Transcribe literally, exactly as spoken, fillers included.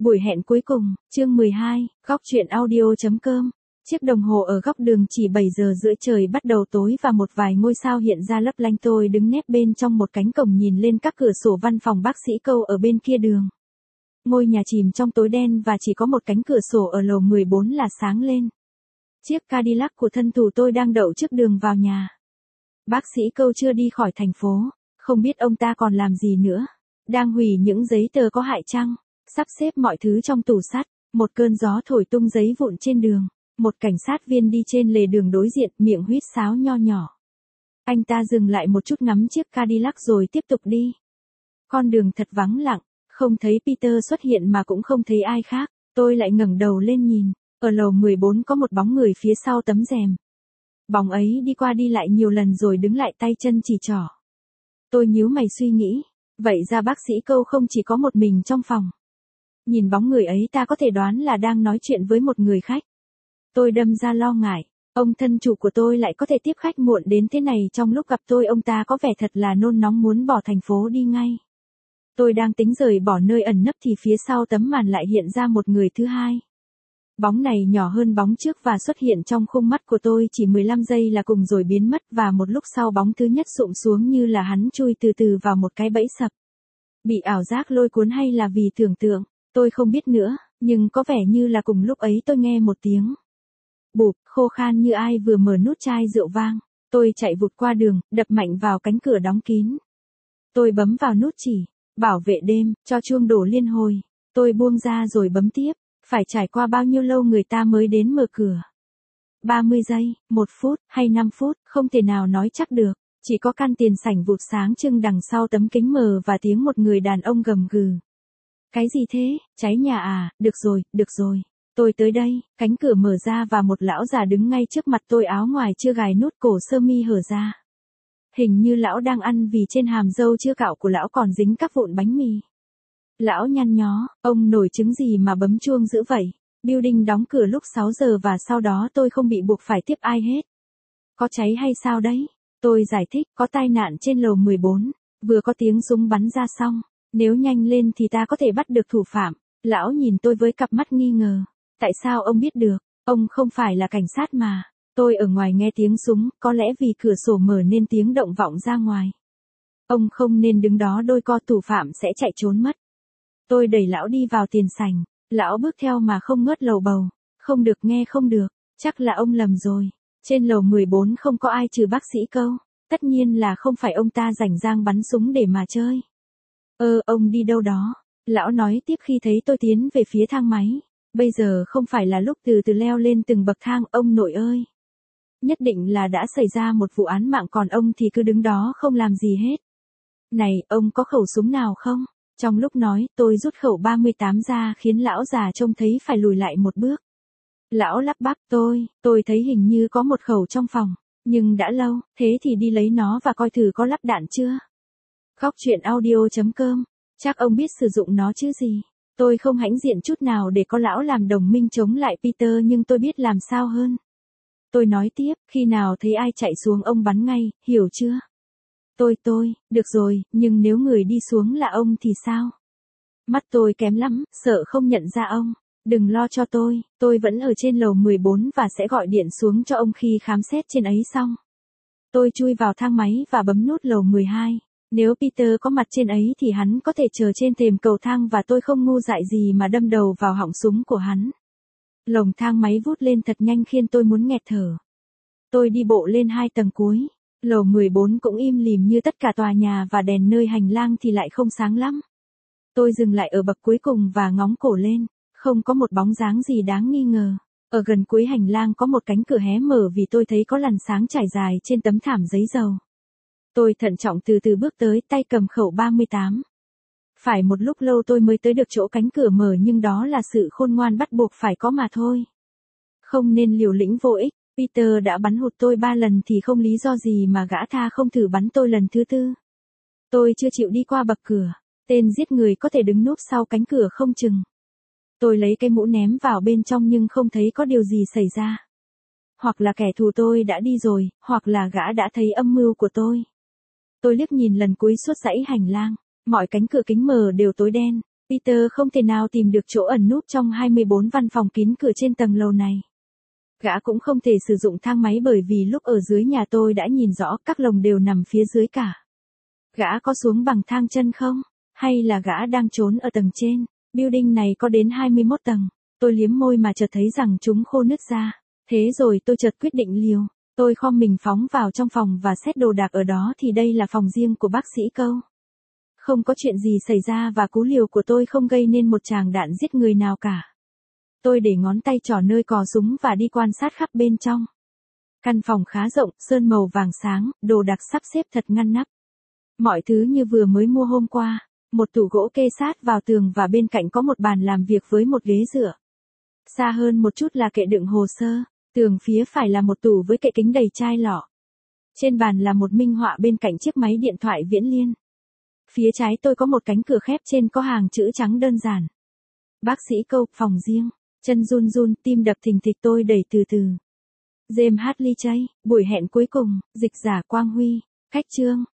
Buổi hẹn cuối cùng, chương mười hai, góc truyện audio.com. Chiếc đồng hồ ở góc đường chỉ bảy giờ rưỡi trời bắt đầu tối và một vài ngôi sao hiện ra lấp lánh. Tôi đứng nép bên trong một cánh cổng nhìn lên các cửa sổ văn phòng bác sĩ Câu ở bên kia đường. Ngôi nhà chìm trong tối đen và chỉ có một cánh cửa sổ ở lầu mười bốn là sáng lên. Chiếc Cadillac của thân tù tôi đang đậu trước đường vào nhà. Bác sĩ Câu chưa đi khỏi thành phố, không biết ông ta còn làm gì nữa. Đang hủy những giấy tờ có hại chăng? Sắp xếp mọi thứ trong tủ sắt. Một cơn gió thổi tung giấy vụn trên đường. Một cảnh sát viên đi trên lề đường đối diện, miệng huýt sáo nho nhỏ. Anh ta dừng lại một chút ngắm chiếc Cadillac rồi tiếp tục đi. Con đường thật vắng lặng, không thấy Peter xuất hiện mà cũng không thấy ai khác. Tôi lại ngẩng đầu lên nhìn. Ở lầu mười bốn có một bóng người phía sau tấm rèm. Bóng ấy đi qua đi lại nhiều lần rồi đứng lại tay chân chỉ trỏ. Tôi nhíu mày suy nghĩ. Vậy ra bác sĩ Câu không chỉ có một mình trong phòng. Nhìn bóng người ấy ta có thể đoán là đang nói chuyện với một người khách. Tôi đâm ra lo ngại. Ông thân chủ của tôi lại có thể tiếp khách muộn đến thế này. Trong lúc gặp tôi ông ta có vẻ thật là nôn nóng muốn bỏ thành phố đi ngay. Tôi đang tính rời bỏ nơi ẩn nấp thì phía sau tấm màn lại hiện ra một người thứ hai. Bóng này nhỏ hơn bóng trước và xuất hiện trong khung mắt của tôi chỉ mười lăm giây là cùng rồi biến mất và một lúc sau bóng thứ nhất sụm xuống như là hắn chui từ từ vào một cái bẫy sập. Bị ảo giác lôi cuốn hay là vì tưởng tượng, tôi không biết nữa, nhưng có vẻ như là cùng lúc ấy tôi nghe một tiếng bụp khô khan như ai vừa mở nút chai rượu vang. Tôi chạy vụt qua đường, đập mạnh vào cánh cửa đóng kín. Tôi bấm vào nút chỉ, bảo vệ đêm, cho chuông đổ liên hồi. Tôi buông ra rồi bấm tiếp. Phải trải qua bao nhiêu lâu người ta mới đến mở cửa? ba mươi giây, một phút, hay năm phút, không thể nào nói chắc được. Chỉ có căn tiền sảnh vụt sáng trưng đằng sau tấm kính mờ và tiếng một người đàn ông gầm gừ. Cái gì thế, cháy nhà à, được rồi, được rồi. Tôi tới đây, cánh cửa mở ra và một lão già đứng ngay trước mặt tôi, áo ngoài chưa gài nút, cổ sơ mi hở ra. Hình như lão đang ăn vì trên hàm râu chưa cạo của lão còn dính các vụn bánh mì. Lão nhăn nhó, ông nổi trứng gì mà bấm chuông dữ vậy? Building đóng cửa lúc sáu giờ và sau đó tôi không bị buộc phải tiếp ai hết. Có cháy hay sao đấy? Tôi giải thích, có tai nạn trên lầu mười bốn, vừa có tiếng súng bắn ra xong. Nếu nhanh lên thì ta có thể bắt được thủ phạm. Lão nhìn tôi với cặp mắt nghi ngờ. Tại sao ông biết được? Ông không phải là cảnh sát mà. Tôi ở ngoài nghe tiếng súng, có lẽ vì cửa sổ mở nên tiếng động vọng ra ngoài. Ông không nên đứng đó đôi co, thủ phạm sẽ chạy trốn mất. Tôi đẩy lão đi vào tiền sảnh. Lão bước theo mà không ngớt lầu bầu. Không được nghe không được, chắc là ông lầm rồi. Trên lầu mười bốn không có ai trừ bác sĩ Câu. Tất nhiên là không phải ông ta rảnh rang bắn súng để mà chơi. Ơ, ông đi đâu đó? Lão nói tiếp khi thấy tôi tiến về phía thang máy. Bây giờ không phải là lúc từ từ leo lên từng bậc thang, ông nội ơi. Nhất định là đã xảy ra một vụ án mạng còn ông thì cứ đứng đó không làm gì hết. Này, ông có khẩu súng nào không? Trong lúc nói, tôi rút khẩu ba mươi tám ra khiến lão già trông thấy phải lùi lại một bước. Lão lắp bắp, tôi, tôi thấy hình như có một khẩu trong phòng, nhưng đã lâu, thế thì đi lấy nó và coi thử có lắp đạn chưa. Góc truyện audio.com, chắc ông biết sử dụng nó chứ gì. Tôi không hãnh diện chút nào để có lão làm đồng minh chống lại Peter nhưng tôi biết làm sao hơn. Tôi nói tiếp, khi nào thấy ai chạy xuống ông bắn ngay, hiểu chưa? Tôi tôi, được rồi, nhưng nếu người đi xuống là ông thì sao? Mắt tôi kém lắm, sợ không nhận ra ông. Đừng lo cho tôi, tôi vẫn ở trên lầu mười bốn và sẽ gọi điện xuống cho ông khi khám xét trên ấy xong. Tôi chui vào thang máy và bấm nút lầu mười hai. Nếu Peter có mặt trên ấy thì hắn có thể chờ trên thềm cầu thang và tôi không ngu dại gì mà đâm đầu vào họng súng của hắn. Lồng thang máy vút lên thật nhanh khiến tôi muốn nghẹt thở. Tôi đi bộ lên hai tầng cuối. Lầu mười bốn cũng im lìm như tất cả tòa nhà và đèn nơi hành lang thì lại không sáng lắm. Tôi dừng lại ở bậc cuối cùng và ngóng cổ lên. Không có một bóng dáng gì đáng nghi ngờ. Ở gần cuối hành lang có một cánh cửa hé mở vì tôi thấy có làn sáng trải dài trên tấm thảm giấy dầu. Tôi thận trọng từ từ bước tới, tay cầm khẩu ba mươi tám. Phải một lúc lâu tôi mới tới được chỗ cánh cửa mở nhưng đó là sự khôn ngoan bắt buộc phải có mà thôi. Không nên liều lĩnh vô ích. Peter đã bắn hụt tôi ba lần thì không lý do gì mà gã tha không thử bắn tôi lần thứ tư. Tôi chưa chịu đi qua bậc cửa. Tên giết người có thể đứng núp sau cánh cửa không chừng. Tôi lấy cái mũ ném vào bên trong nhưng không thấy có điều gì xảy ra. Hoặc là kẻ thù tôi đã đi rồi, hoặc là gã đã thấy âm mưu của tôi. Tôi liếc nhìn lần cuối suốt dãy hành lang. Mọi cánh cửa kính mờ đều tối đen. Peter không thể nào tìm được chỗ ẩn núp trong hai mươi bốn văn phòng kín cửa trên tầng lầu này. Gã cũng không thể sử dụng thang máy bởi vì lúc ở dưới nhà tôi đã nhìn rõ các lồng đều nằm phía dưới cả. Gã có xuống bằng thang chân không? Hay là gã đang trốn ở tầng trên? Building này có đến hai mươi mốt tầng. Tôi liếm môi mà chợt thấy rằng chúng khô nứt ra. Thế rồi tôi chợt quyết định liều. Tôi khom mình phóng vào trong phòng và xét đồ đạc ở đó thì đây là phòng riêng của bác sĩ Câu. Không có chuyện gì xảy ra và cú liều của tôi không gây nên một tràng đạn giết người nào cả. Tôi để ngón tay trỏ nơi cò súng và đi quan sát khắp bên trong. Căn phòng khá rộng, sơn màu vàng sáng, đồ đạc sắp xếp thật ngăn nắp. Mọi thứ như vừa mới mua hôm qua. Một tủ gỗ kê sát vào tường và bên cạnh có một bàn làm việc với một ghế dựa. Xa hơn một chút là kệ đựng hồ sơ. Tường phía phải là một tủ với kệ kính đầy chai lọ. Trên bàn là một minh họa bên cạnh chiếc máy điện thoại Viễn Liên. Phía trái tôi có một cánh cửa khép trên có hàng chữ trắng đơn giản. Bác sĩ Câu, phòng riêng. Chân run run, tim đập thình thịch tôi đẩy từ từ. James Hadley Chase, buổi hẹn cuối cùng, dịch giả Quang Huy, khách chương.